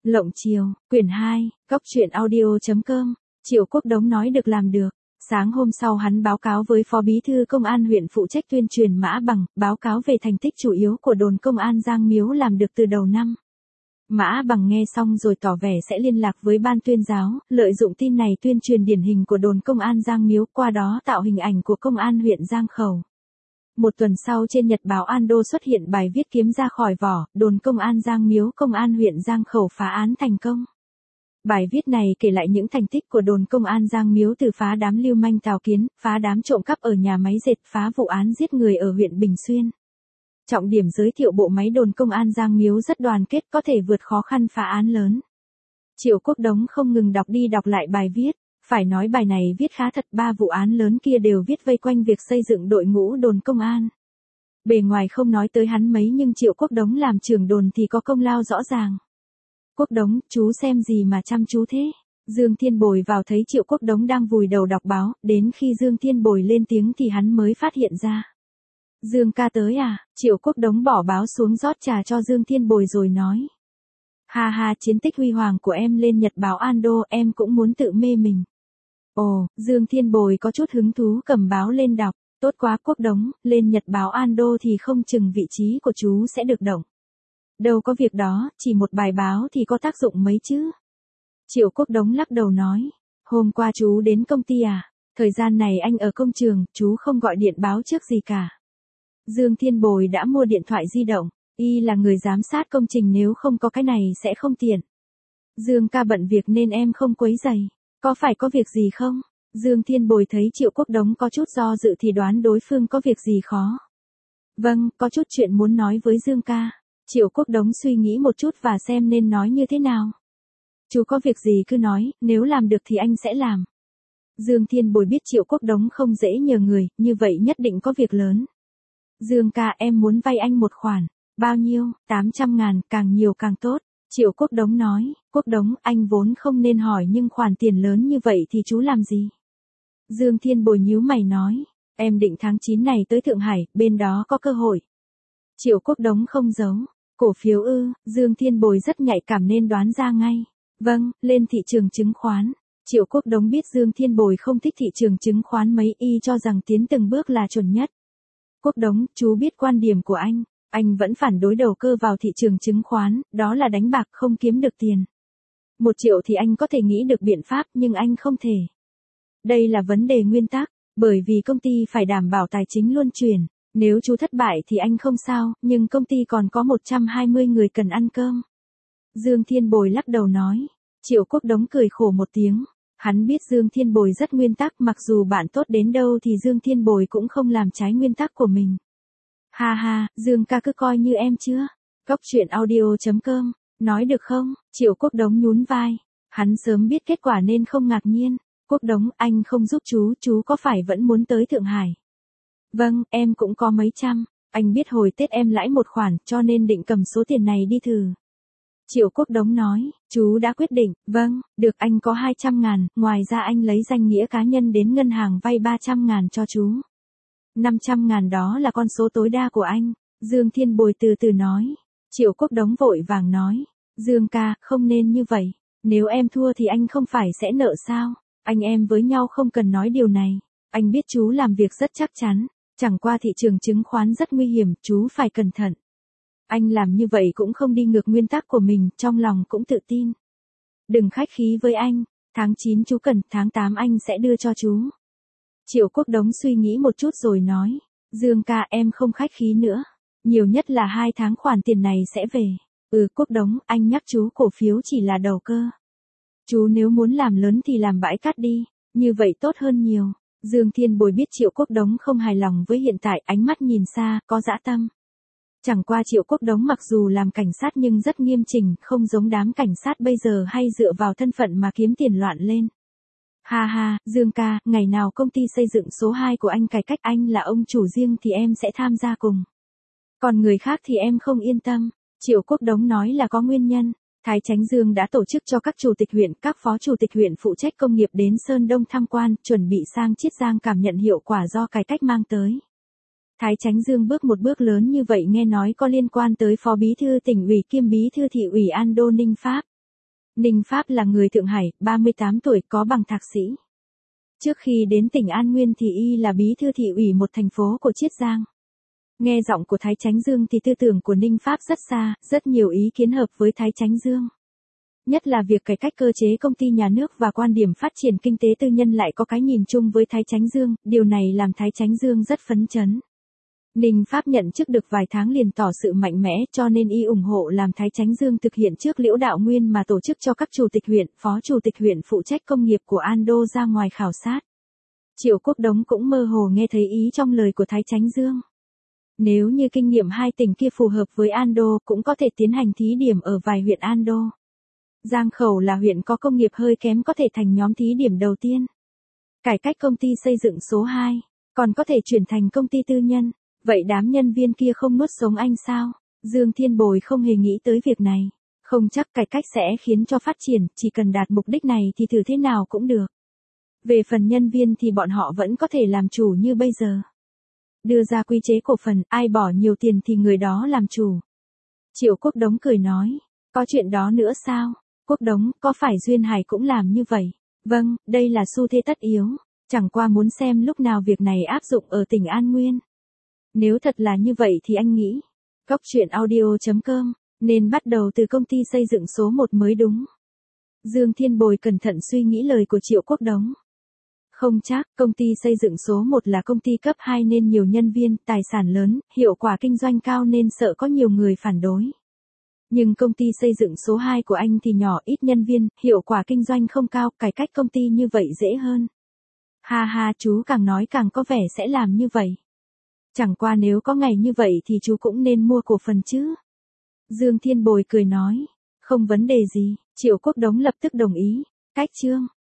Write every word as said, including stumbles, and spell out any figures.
Lộng chiều, quyển hai, góc truyện audio.com, Triệu Quốc Đống nói được làm được. Sáng hôm sau hắn báo cáo với Phó Bí thư Công an huyện phụ trách tuyên truyền Mã Bằng, báo cáo về thành tích chủ yếu của đồn công an Giang Miếu làm được từ đầu năm. Mã Bằng nghe xong rồi tỏ vẻ sẽ liên lạc với ban tuyên giáo, lợi dụng tin này tuyên truyền điển hình của đồn công an Giang Miếu, qua đó tạo hình ảnh của công an huyện Giang Khẩu. Một tuần sau trên Nhật báo Ando xuất hiện bài viết kiếm ra khỏi vỏ, đồn công an Giang Miếu công an huyện Giang Khẩu phá án thành công. Bài viết này kể lại những thành tích của đồn công an Giang Miếu từ phá đám lưu manh Tào Kiến, phá đám trộm cắp ở nhà máy dệt, phá vụ án giết người ở huyện Bình Xuyên. Trọng điểm giới thiệu bộ máy đồn công an Giang Miếu rất đoàn kết, có thể vượt khó khăn phá án lớn. Triệu Quốc Đống không ngừng đọc đi đọc lại bài viết, phải nói bài này viết khá thật, ba vụ án lớn kia đều viết vây quanh việc xây dựng đội ngũ đồn công an. Bề ngoài không nói tới hắn mấy nhưng Triệu Quốc Đống làm trưởng đồn thì có công lao rõ ràng. Quốc Đống, chú xem gì mà chăm chú thế? Dương Thiên Bồi vào thấy Triệu Quốc Đống đang vùi đầu đọc báo, đến khi Dương Thiên Bồi lên tiếng thì hắn mới phát hiện ra. Dương ca tới à? Triệu Quốc Đống bỏ báo xuống rót trà cho Dương Thiên Bồi rồi nói. Ha ha, chiến tích huy hoàng của em lên Nhật báo Ando, em cũng muốn tự mê mình. Ồ, Dương Thiên Bồi có chút hứng thú cầm báo lên đọc. Tốt quá Quốc Đống, lên Nhật báo Ando thì không chừng vị trí của chú sẽ được động. Đâu có việc đó, chỉ một bài báo thì có tác dụng mấy chứ. Triệu Quốc Đống lắc đầu nói. Hôm qua chú đến công ty à? Thời gian này anh ở công trường, chú không gọi điện báo trước gì cả. Dương Thiên Bồi đã mua điện thoại di động. Y là người giám sát công trình, nếu không có cái này sẽ không tiện. Dương ca bận việc nên em không quấy rầy. Có phải có việc gì không? Dương Thiên Bồi thấy Triệu Quốc Đống có chút do dự thì đoán đối phương có việc gì khó. Vâng, có chút chuyện muốn nói với Dương ca. Triệu Quốc Đống suy nghĩ một chút và xem nên nói như thế nào. Chú có việc gì cứ nói, nếu làm được thì anh sẽ làm. Dương Thiên Bồi biết Triệu Quốc Đống không dễ nhờ người, như vậy nhất định có việc lớn. Dương ca, em muốn vay anh một khoản. Bao nhiêu? tám trăm ngàn, càng nhiều càng tốt. Triệu Quốc Đống nói. Quốc Đống, anh vốn không nên hỏi nhưng khoản tiền lớn như vậy thì chú làm gì? Dương Thiên Bồi nhíu mày nói. Em định tháng chín này tới Thượng Hải, bên đó có cơ hội. Triệu Quốc Đống không giấu. Cổ phiếu ư? Dương Thiên Bồi rất nhạy cảm nên đoán ra ngay. Vâng, lên thị trường chứng khoán. Triệu Quốc Đống biết Dương Thiên Bồi không thích thị trường chứng khoán mấy, y cho rằng tiến từng bước là chuẩn nhất. Quốc Đống, chú biết quan điểm của anh. Anh vẫn phản đối đầu cơ vào thị trường chứng khoán, đó là đánh bạc không kiếm được tiền. Một triệu thì anh có thể nghĩ được biện pháp nhưng anh không thể. Đây là vấn đề nguyên tắc, bởi vì công ty phải đảm bảo tài chính luân chuyển. Nếu chú thất bại thì anh không sao, nhưng công ty còn có một trăm hai mươi người cần ăn cơm. Dương Thiên Bồi lắc đầu nói. Triệu Quốc Đống cười khổ một tiếng. Hắn biết Dương Thiên Bồi rất nguyên tắc, mặc dù bạn tốt đến đâu thì Dương Thiên Bồi cũng không làm trái nguyên tắc của mình. Ha ha, Dương ca cứ coi như em chưa. Góc truyện audio.com, nói được không? Triệu Quốc Đống nhún vai. Hắn sớm biết kết quả nên không ngạc nhiên. Quốc Đống, anh không giúp chú, chú có phải vẫn muốn tới Thượng Hải? Vâng, em cũng có mấy trăm. Anh biết hồi Tết em lãi một khoản cho nên định cầm số tiền này đi thử. Triệu Quốc Đống nói, chú đã quyết định. Vâng, được, anh có hai trăm ngàn, ngoài ra anh lấy danh nghĩa cá nhân đến ngân hàng vay ba trăm ngàn cho chú. năm trăm ngàn đó là con số tối đa của anh. Dương Thiên Bồi từ từ nói. Triệu Quốc Đống vội vàng nói. Dương ca, không nên như vậy. Nếu em thua thì anh không phải sẽ nợ sao? Anh em với nhau không cần nói điều này. Anh biết chú làm việc rất chắc chắn. Chẳng qua thị trường chứng khoán rất nguy hiểm, chú phải cẩn thận. Anh làm như vậy cũng không đi ngược nguyên tắc của mình, trong lòng cũng tự tin. Đừng khách khí với anh. Tháng chín chú cần, tháng tám anh sẽ đưa cho chú. Triệu Quốc Đống suy nghĩ một chút rồi nói. Dương ca, em không khách khí nữa. Nhiều nhất là hai tháng khoản tiền này sẽ về. Ừ Quốc Đống, anh nhắc chú cổ phiếu chỉ là đầu cơ. Chú nếu muốn làm lớn thì làm bãi cát đi. Như vậy tốt hơn nhiều. Dương Thiên Bồi biết Triệu Quốc Đống không hài lòng với hiện tại, ánh mắt nhìn xa, có dã tâm. Chẳng qua Triệu Quốc Đống mặc dù làm cảnh sát nhưng rất nghiêm chỉnh, không giống đám cảnh sát bây giờ hay dựa vào thân phận mà kiếm tiền loạn lên. Ha ha, Dương ca, ngày nào công ty xây dựng số hai của anh cải cách, anh là ông chủ riêng thì em sẽ tham gia cùng. Còn người khác thì em không yên tâm. Triệu Quốc Đống nói là có nguyên nhân. Thái Chánh Dương đã tổ chức cho các chủ tịch huyện, các phó chủ tịch huyện phụ trách công nghiệp đến Sơn Đông tham quan, chuẩn bị sang Chiết Giang cảm nhận hiệu quả do cải cách mang tới. Thái Chánh Dương bước một bước lớn như vậy nghe nói có liên quan tới Phó Bí thư tỉnh ủy kiêm Bí thư thị ủy Ando Ninh Pháp. Ninh Pháp là người Thượng Hải, ba mươi tám tuổi, có bằng thạc sĩ. Trước khi đến tỉnh An Nguyên thì y là bí thư thị ủy một thành phố của Chiết Giang. Nghe giọng của Thái Chánh Dương thì tư tưởng của Ninh Pháp rất xa, rất nhiều ý kiến hợp với Thái Chánh Dương. Nhất là việc cải cách cơ chế công ty nhà nước và quan điểm phát triển kinh tế tư nhân lại có cái nhìn chung với Thái Chánh Dương, điều này làm Thái Chánh Dương rất phấn chấn. Ninh Pháp nhận chức được vài tháng liền tỏ sự mạnh mẽ cho nên y ủng hộ làm Thái Chánh Dương thực hiện trước Liễu Đạo Nguyên mà tổ chức cho các chủ tịch huyện, phó chủ tịch huyện phụ trách công nghiệp của An Đô ra ngoài khảo sát. Triệu Quốc Đống cũng mơ hồ nghe thấy ý trong lời của Thái Chánh Dương. Nếu như kinh nghiệm hai tỉnh kia phù hợp với An Đô cũng có thể tiến hành thí điểm ở vài huyện An Đô. Giang Khẩu là huyện có công nghiệp hơi kém có thể thành nhóm thí điểm đầu tiên. Cải cách công ty xây dựng số hai, còn có thể chuyển thành công ty tư nhân. Vậy đám nhân viên kia không nuốt sống anh sao? Dương Thiên Bồi không hề nghĩ tới việc này. Không chắc cải cách sẽ khiến cho phát triển, chỉ cần đạt mục đích này thì thử thế nào cũng được. Về phần nhân viên thì bọn họ vẫn có thể làm chủ như bây giờ. Đưa ra quy chế cổ phần, ai bỏ nhiều tiền thì người đó làm chủ. Triệu Quốc Đống cười nói, có chuyện đó nữa sao? Quốc Đống, có phải Duyên Hải cũng làm như vậy? Vâng, đây là xu thế tất yếu. Chẳng qua muốn xem lúc nào việc này áp dụng ở tỉnh An Nguyên. Nếu thật là như vậy thì anh nghĩ, Cóc Truyện Audio chấm com, nên bắt đầu từ công ty xây dựng số một mới đúng. Dương Thiên Bồi cẩn thận suy nghĩ lời của Triệu Quốc Đống. Không chắc, công ty xây dựng số một là công ty cấp hai nên nhiều nhân viên, tài sản lớn, hiệu quả kinh doanh cao nên sợ có nhiều người phản đối. Nhưng công ty xây dựng số hai của anh thì nhỏ, ít nhân viên, hiệu quả kinh doanh không cao, cải cách công ty như vậy dễ hơn. Ha ha, chú càng nói càng có vẻ sẽ làm như vậy. Chẳng qua nếu có ngày như vậy thì chú cũng nên mua cổ phần chứ. Dương Thiên Bồi cười nói, không vấn đề gì, Triệu Quốc Đống lập tức đồng ý. Cách chương